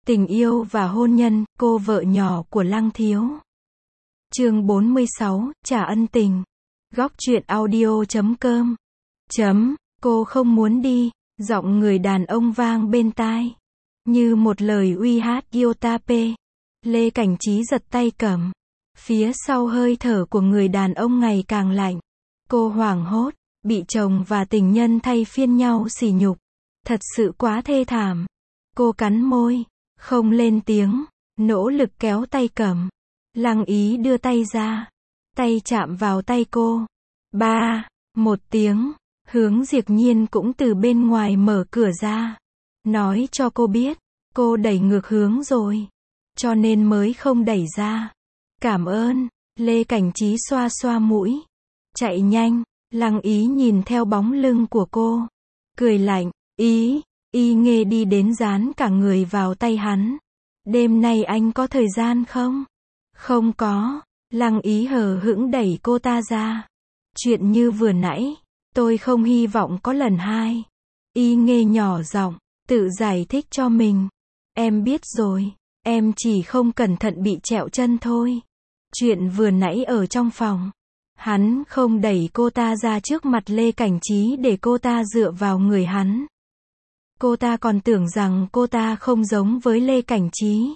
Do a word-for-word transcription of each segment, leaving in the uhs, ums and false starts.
Tình yêu và hôn nhân, cô vợ nhỏ của Lăng Thiếu. Chương bốn mươi sáu, trả ân tình. Góc truyện audio chấm com. Chấm, cô không muốn đi, giọng người đàn ông vang bên tai. Như một lời uy hát yêu ta pê. Lê Cảnh Trí giật tay cầm. Phía sau hơi thở của người đàn ông ngày càng lạnh. Cô hoảng hốt, bị chồng và tình nhân thay phiên nhau sỉ nhục. Thật sự quá thê thảm. Cô cắn môi, không lên tiếng, nỗ lực kéo tay cầm. Lăng Ý đưa tay ra. Tay chạm vào tay cô. Ba, một tiếng, Hướng Diệp Nhiên cũng từ bên ngoài mở cửa ra. Nói cho cô biết, cô đẩy ngược hướng rồi. Cho nên mới không đẩy ra. Cảm ơn, Lê Cảnh Trí xoa xoa mũi. Chạy nhanh, Lăng Ý nhìn theo bóng lưng của cô. Cười lạnh, Ý, Y Nghê đi đến dán cả người vào tay hắn. Đêm nay anh có thời gian không? Không có, Lăng Ý hờ hững đẩy cô ta ra. Chuyện như vừa nãy, tôi không hy vọng có lần hai. Y Nghê nhỏ giọng, tự giải thích cho mình. Em biết rồi, em chỉ không cẩn thận bị trẹo chân thôi. Chuyện vừa nãy ở trong phòng. Hắn không đẩy cô ta ra trước mặt Lê Cảnh Trí để cô ta dựa vào người hắn. Cô ta còn tưởng rằng cô ta không giống với Lê Cảnh Trí.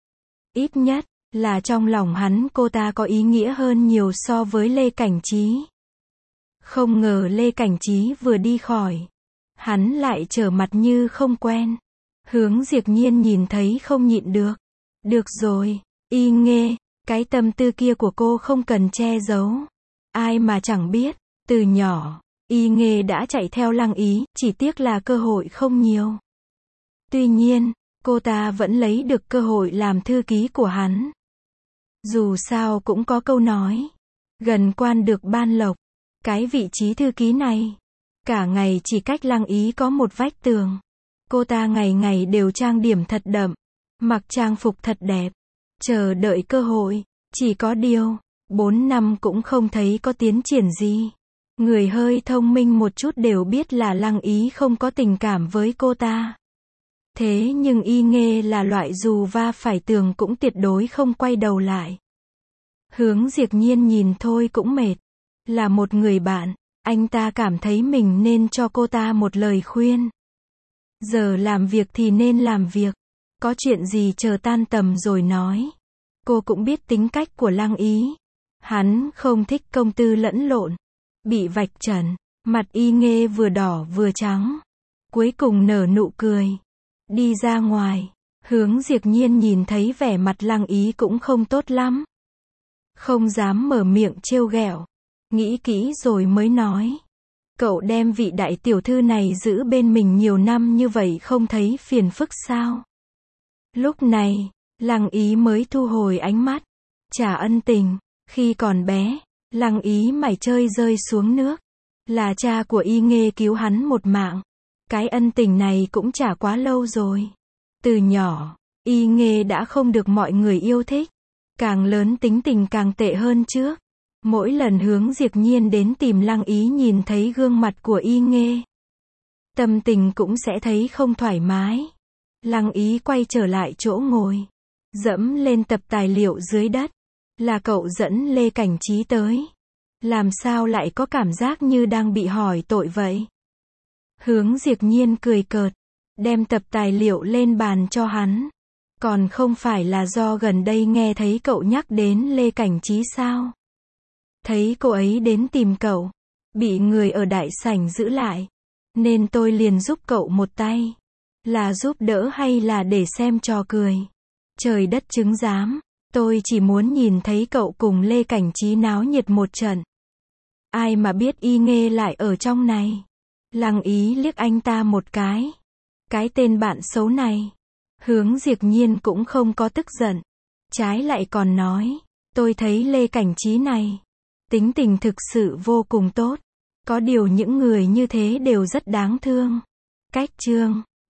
Ít nhất là trong lòng hắn cô ta có ý nghĩa hơn nhiều so với Lê Cảnh Trí. Không ngờ Lê Cảnh Trí vừa đi khỏi, hắn lại trở mặt như không quen. Hướng Diệp Nhiên nhìn thấy không nhịn được. Được rồi, Y Nghê, cái tâm tư kia của cô không cần che giấu. Ai mà chẳng biết, từ nhỏ, Y Nghê đã chạy theo Lăng Ý, chỉ tiếc là cơ hội không nhiều. Tuy nhiên, cô ta vẫn lấy được cơ hội làm thư ký của hắn. Dù sao cũng có câu nói, gần quan được ban lộc. Cái vị trí thư ký này, cả ngày chỉ cách Lăng Ý có một vách tường. Cô ta ngày ngày đều trang điểm thật đậm, mặc trang phục thật đẹp, chờ đợi cơ hội. Chỉ có điều, bốn năm cũng không thấy có tiến triển gì. Người hơi thông minh một chút đều biết là Lăng Ý không có tình cảm với cô ta. Thế nhưng Y Nghê là loại dù va phải tường cũng tuyệt đối không quay đầu lại. Hướng Diệp Nhiên nhìn thôi cũng mệt. Là một người bạn, anh ta cảm thấy mình nên cho cô ta một lời khuyên. Giờ làm việc thì nên làm việc. Có chuyện gì chờ tan tầm rồi nói. Cô cũng biết tính cách của Lăng Ý. Hắn không thích công tư lẫn lộn. Bị vạch trần, mặt Y Nghê vừa đỏ vừa trắng. Cuối cùng nở nụ cười. Đi ra ngoài, Hướng Diệp Nhiên nhìn thấy vẻ mặt Lăng Ý cũng không tốt lắm. Không dám mở miệng trêu ghẹo. Nghĩ kỹ rồi mới nói. Cậu đem vị đại tiểu thư này giữ bên mình nhiều năm như vậy không thấy phiền phức sao? Lúc này, Lăng Ý mới thu hồi ánh mắt. Trả ân tình, khi còn bé, Lăng Ý mải chơi rơi xuống nước. Là cha của Y Nghê cứu hắn một mạng. Cái ân tình này cũng trả quá lâu rồi. Từ nhỏ, Y Nghê đã không được mọi người yêu thích. Càng lớn tính tình càng tệ hơn trước. Mỗi lần Hướng Diệp Nhiên đến tìm Lăng Ý nhìn thấy gương mặt của Y Nghê, tâm tình cũng sẽ thấy không thoải mái. Lăng Ý quay trở lại chỗ ngồi, dẫm lên tập tài liệu dưới đất. Là cậu dẫn Lê Cảnh Trí tới. Làm sao lại có cảm giác như đang bị hỏi tội vậy? Hướng Diệp Nhiên cười cợt, đem tập tài liệu lên bàn cho hắn. Còn không phải là do gần đây nghe thấy cậu nhắc đến Lê Cảnh Trí sao? Thấy cô ấy đến tìm cậu, bị người ở đại sảnh giữ lại, nên tôi liền giúp cậu một tay. Là giúp đỡ hay là để xem trò cười? Trời đất chứng giám, tôi chỉ muốn nhìn thấy cậu cùng Lê Cảnh Trí náo nhiệt một trận. Ai mà biết Y Nghê lại ở trong này. Lăng Ý liếc anh ta một cái. Cái tên bạn xấu này. Hướng Diệp Nhiên cũng không có tức giận. Trái lại còn nói, tôi thấy Lê Cảnh Trí này, tính tình thực sự vô cùng tốt. Có điều những người như thế đều rất đáng thương. Cách chương